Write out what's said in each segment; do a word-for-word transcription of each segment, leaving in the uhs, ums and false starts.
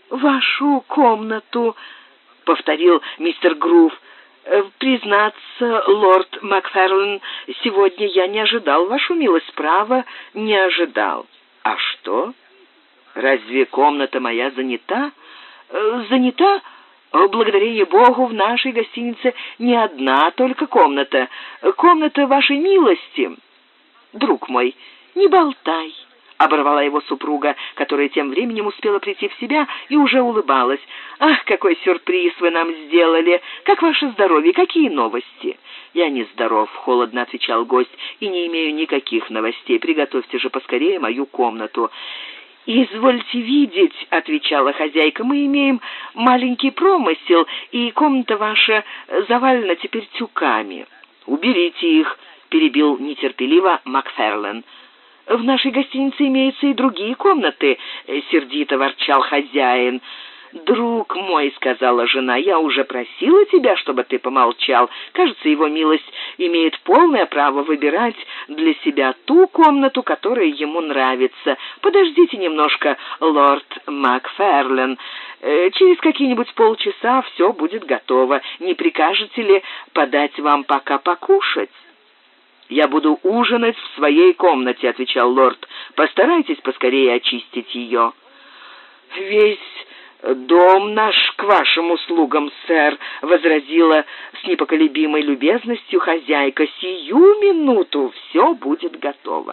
«Вашу комнату», — повторил мистер Грув. «Признаться, лорд Макферлен, сегодня я не ожидал, вашу милость, право, не ожидал». «А что? Разве комната моя занята?» «Занята? Благодарение Богу, в нашей гостинице не одна только комната. Комната вашей милости». «Друг мой, не болтай», — оборвала его супруга, которая тем временем успела прийти в себя и уже улыбалась. «Ах, какой сюрприз вы нам сделали! Как ваше здоровье? Какие новости?» «Я нездоров», — холодно отвечал гость, — «и не имею никаких новостей. Приготовьте же поскорее мою комнату». «Извольте видеть», — отвечала хозяйка, — «мы имеем маленький промысел, и комната ваша завалена теперь тюками». «Уберите их», — перебил нетерпеливо Макферлен. «В нашей гостинице имеются и другие комнаты», — сердито ворчал хозяин. «Друг мой», — сказала жена, — «я уже просила тебя, чтобы ты помолчал. Кажется, его милость имеет полное право выбирать для себя ту комнату, которая ему нравится. Подождите немножко, лорд Макферлен. Через какие-нибудь полчаса все будет готово. Не прикажете ли подать вам пока покушать?» «Я буду ужинать в своей комнате», — отвечал лорд. «Постарайтесь поскорее очистить ее». «Весь дом наш к вашим услугам, сэр», — возразила с непоколебимой любезностью хозяйка. «Сию минуту все будет готово».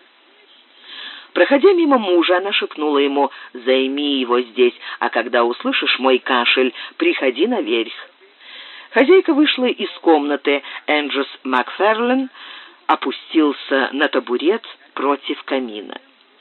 Проходя мимо мужа, она шепнула ему: «Займи его здесь, а когда услышишь мой кашель, приходи наверх». Хозяйка вышла из комнаты. Энджус Макферлен опустился на табурет против камина.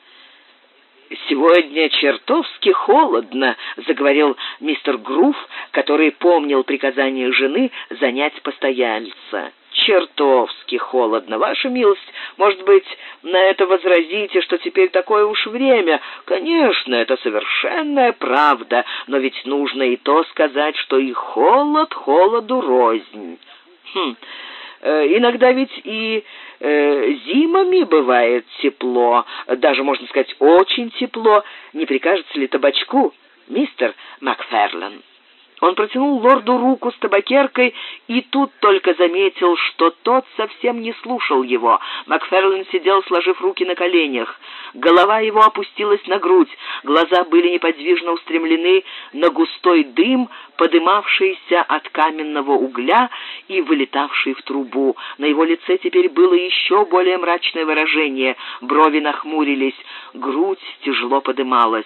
«Сегодня чертовски холодно», — заговорил мистер Грув, который помнил приказание жены занять постояльца. «Чертовски холодно, ваша милость. Может быть, на это возразите, что теперь такое уж время. Конечно, это совершенная правда, но ведь нужно и то сказать, что и холод холоду рознь. Хм... Иногда ведь и э, зимами бывает тепло, даже, можно сказать, очень тепло. Не прикажете ли табачку, мистер Макферлен?» Он протянул лорду руку с табакеркой и тут только заметил, что тот совсем не слушал его. Макферлен сидел, сложив руки на коленях. Голова его опустилась на грудь, глаза были неподвижно устремлены на густой дым, подымавшийся от каменного угля и вылетавший в трубу. На его лице теперь было еще более мрачное выражение, брови нахмурились, грудь тяжело подымалась.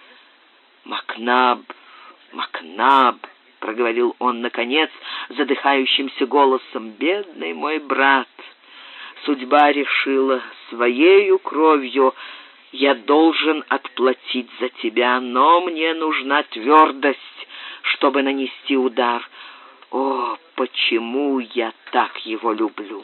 «Макнаб! Макнаб!» — проговорил он, наконец, задыхающимся голосом. «Бедный мой брат! Судьба решила своею кровью. Я должен отплатить за тебя, но мне нужна твердость, чтобы нанести удар. О, почему я так его люблю!»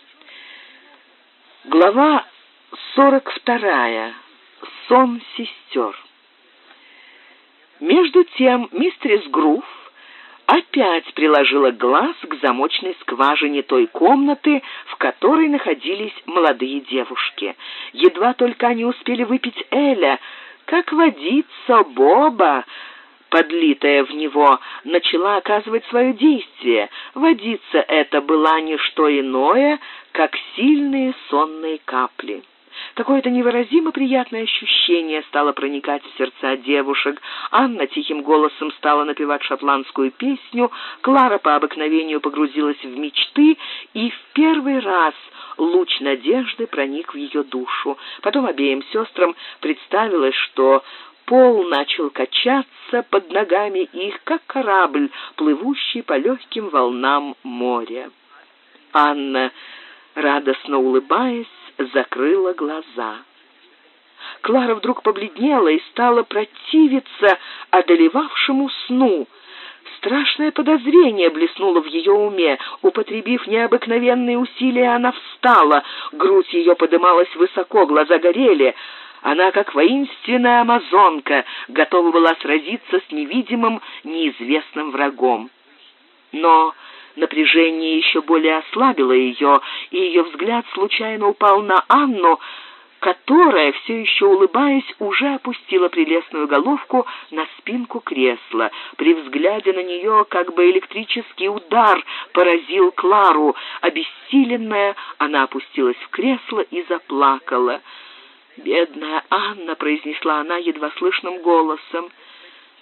Глава сорок вторая. Сон сестер. Между тем мистерис Грув опять приложила глаз к замочной скважине той комнаты, в которой находились молодые девушки. Едва только они успели выпить эля, как водица Боба, подлитая в него, начала оказывать свое действие. Водица эта была не что иное, как сильные сонные капли. Какое-то невыразимо приятное ощущение стало проникать в сердца девушек. Анна тихим голосом стала напевать шотландскую песню, Клара по обыкновению погрузилась в мечты, и в первый раз луч надежды проник в ее душу. Потом обеим сестрам представилось, что пол начал качаться под ногами их, как корабль, плывущий по легким волнам моря. Анна, радостно улыбаясь, закрыла глаза. Клара вдруг побледнела и стала противиться одолевавшему сну. Страшное подозрение блеснуло в ее уме. Употребив необыкновенные усилия, она встала. Грудь ее подымалась высоко, глаза горели. Она, как воинственная амазонка, готова была сразиться с невидимым, неизвестным врагом. Но напряжение еще более ослабило ее, и ее взгляд случайно упал на Анну, которая, все еще улыбаясь, уже опустила прелестную головку на спинку кресла. При взгляде на нее как бы электрический удар поразил Клару. Обессиленная, она опустилась в кресло и заплакала. «Бедная Анна», — произнесла она едва слышным голосом,